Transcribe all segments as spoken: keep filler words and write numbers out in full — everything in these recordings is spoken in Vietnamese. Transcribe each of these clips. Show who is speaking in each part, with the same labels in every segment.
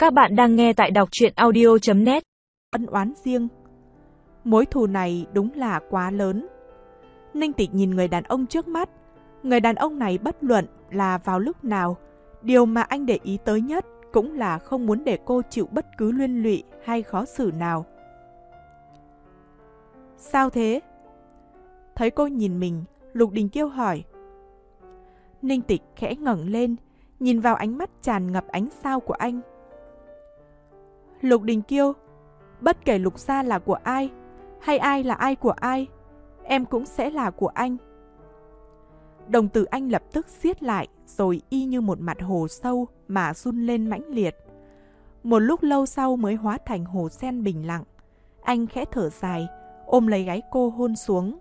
Speaker 1: Các bạn đang nghe tại đọc truyện audio chấm net.
Speaker 2: Ân oán riêng. Mối thù này đúng là quá lớn. Ninh Tịch nhìn người đàn ông trước mắt. Người đàn ông này bất luận là vào lúc nào, điều mà anh để ý tới nhất cũng là không muốn để cô chịu bất cứ liên lụy hay khó xử nào. Sao thế? Thấy cô nhìn mình, Lục Đình Kiêu hỏi. Ninh Tịch khẽ ngẩng lên, nhìn vào ánh mắt tràn ngập ánh sao của anh. Lục Đình Kiêu, bất kể Lục gia là của ai, hay ai là ai của ai, em cũng sẽ là của anh. Đồng tử anh lập tức siết lại, rồi y như một mặt hồ sâu mà run lên mãnh liệt. Một lúc lâu sau mới hóa thành hồ sen bình lặng. Anh khẽ thở dài, ôm lấy gáy cô hôn xuống.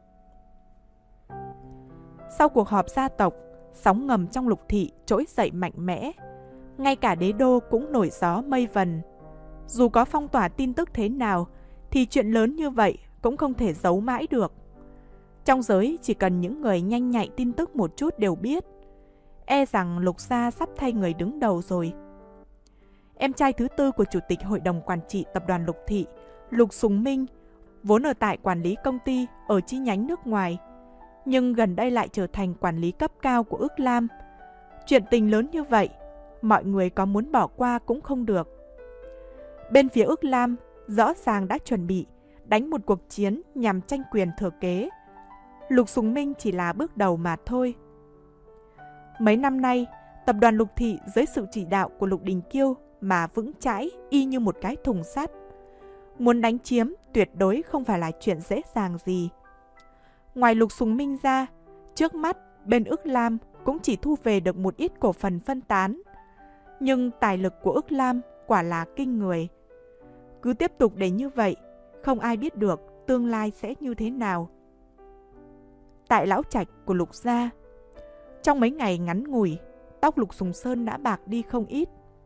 Speaker 2: Sau cuộc họp gia tộc, sóng ngầm trong Lục thị trỗi dậy mạnh mẽ. Ngay cả đế đô cũng nổi gió mây vần. Dù có phong tỏa tin tức thế nào, thì chuyện lớn như vậy cũng không thể giấu mãi được. Trong giới chỉ cần những người nhanh nhạy tin tức một chút đều biết. E rằng Lục gia sắp thay người đứng đầu rồi. Em trai thứ tư của Chủ tịch Hội đồng Quản trị Tập đoàn Lục thị, Lục Sùng Minh, vốn ở tại quản lý công ty ở chi nhánh nước ngoài, nhưng gần đây lại trở thành quản lý cấp cao của Ước Lam. Chuyện tình lớn như vậy, mọi người có muốn bỏ qua cũng không được. Bên phía Ước Lam rõ ràng đã chuẩn bị đánh một cuộc chiến nhằm tranh quyền thừa kế. Lục Sùng Minh chỉ là bước đầu mà thôi. Mấy năm nay, tập đoàn Lục thị dưới sự chỉ đạo của Lục Đình Kiêu mà vững chãi y như một cái thùng sắt. Muốn đánh chiếm tuyệt đối không phải là chuyện dễ dàng gì. Ngoài Lục Sùng Minh ra, trước mắt bên Ước Lam cũng chỉ thu về được một ít cổ phần phân tán. Nhưng tài lực của Ước Lam quả là kinh người. Cứ tiếp tục để như vậy, không ai biết được tương lai sẽ như thế nào. Tại lão trạch của Lục gia, trong mấy ngày ngắn ngủi, tóc Lục Sùng Sơn đã bạc đi không ít.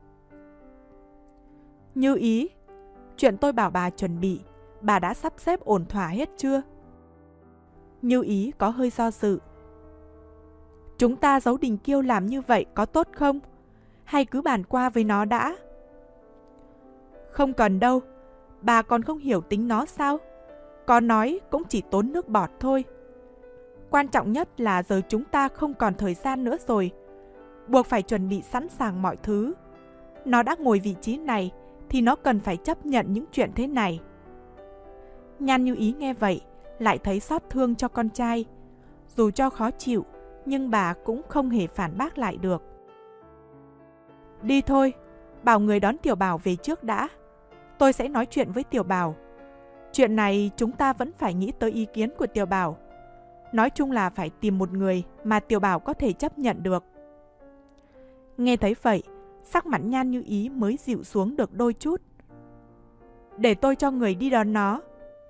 Speaker 2: Như ý, chuyện tôi bảo bà chuẩn bị, bà đã sắp xếp ổn thỏa hết chưa? Như ý có hơi do dự. Chúng ta giấu Đình Kiêu làm như vậy có tốt không? Hay cứ bàn qua với nó đã? Không cần đâu, bà còn không hiểu tính nó sao? Có nói cũng chỉ tốn nước bọt thôi. Quan trọng nhất là giờ chúng ta không còn thời gian nữa rồi. Buộc phải chuẩn bị sẵn sàng mọi thứ. Nó đã ngồi vị trí này thì nó cần phải chấp nhận những chuyện thế này. Nhan Như Ý nghe vậy, lại thấy xót thương cho con trai. Dù cho khó chịu, nhưng bà cũng không hề phản bác lại được. Đi thôi, bảo người đón Tiểu Bảo về trước đã. Tôi sẽ nói chuyện với Tiểu Bảo. Chuyện này chúng ta vẫn phải nghĩ tới ý kiến của Tiểu Bảo. Nói chung là phải tìm một người mà Tiểu Bảo có thể chấp nhận được. Nghe thấy vậy, sắc mặt Nhan Như Ý mới dịu xuống được đôi chút. Để tôi cho người đi đón nó.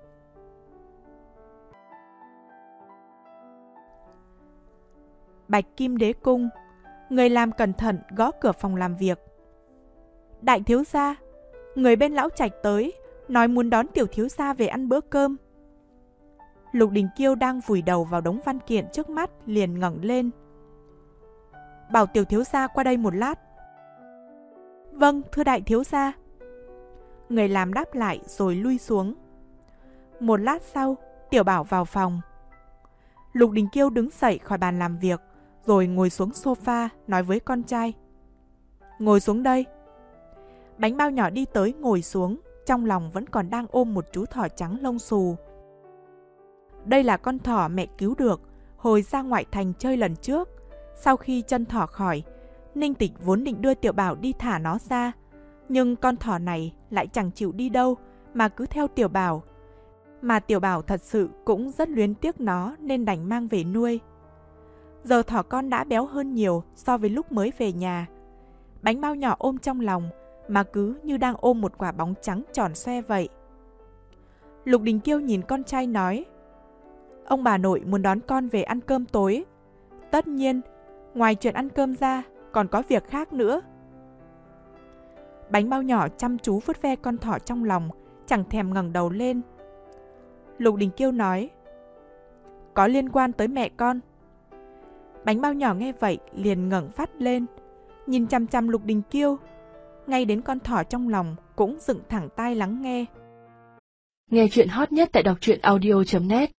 Speaker 2: Bạch Kim Đế Cung, người làm cẩn thận gõ cửa phòng làm việc. Đại thiếu gia, người bên lão trạch tới, nói muốn đón tiểu thiếu gia về ăn bữa cơm. Lục Đình Kiêu đang vùi đầu vào đống văn kiện trước mắt liền ngẩng lên. Bảo tiểu thiếu gia qua đây một lát. Vâng, thưa đại thiếu gia. Người làm đáp lại rồi lui xuống. Một lát sau, Tiểu Bảo vào phòng. Lục Đình Kiêu đứng dậy khỏi bàn làm việc, rồi ngồi xuống sofa nói với con trai. Ngồi xuống đây. Bánh bao nhỏ đi tới ngồi xuống, trong lòng vẫn còn đang ôm một chú thỏ trắng lông xù. Đây là con thỏ mẹ cứu được hồi ra ngoại thành chơi lần trước. Sau khi chân thỏ khỏi, Ninh Tịch vốn định đưa Tiểu Bảo đi thả nó ra, nhưng con thỏ này lại chẳng chịu đi đâu mà cứ theo Tiểu Bảo. Mà Tiểu Bảo thật sự cũng rất luyến tiếc nó nên đành mang về nuôi. Giờ thỏ con đã béo hơn nhiều so với lúc mới về nhà. Bánh bao nhỏ ôm trong lòng mà cứ như đang ôm một quả bóng trắng tròn xoe vậy. Lục Đình Kiêu nhìn con trai nói. Ông bà nội muốn đón con về ăn cơm tối. Tất nhiên, ngoài chuyện ăn cơm ra còn có việc khác nữa. Bánh bao nhỏ chăm chú vuốt ve con thỏ trong lòng, chẳng thèm ngẩng đầu lên. Lục Đình Kiêu nói. Có liên quan tới mẹ con. Bánh bao nhỏ nghe vậy liền ngẩng phát lên, nhìn chằm chằm Lục Đình Kiêu. ngay đến con thỏ trong lòng cũng dựng thẳng tai lắng nghe.
Speaker 3: Nghe chuyện hot nhất tại đọc truyện audio chấm net.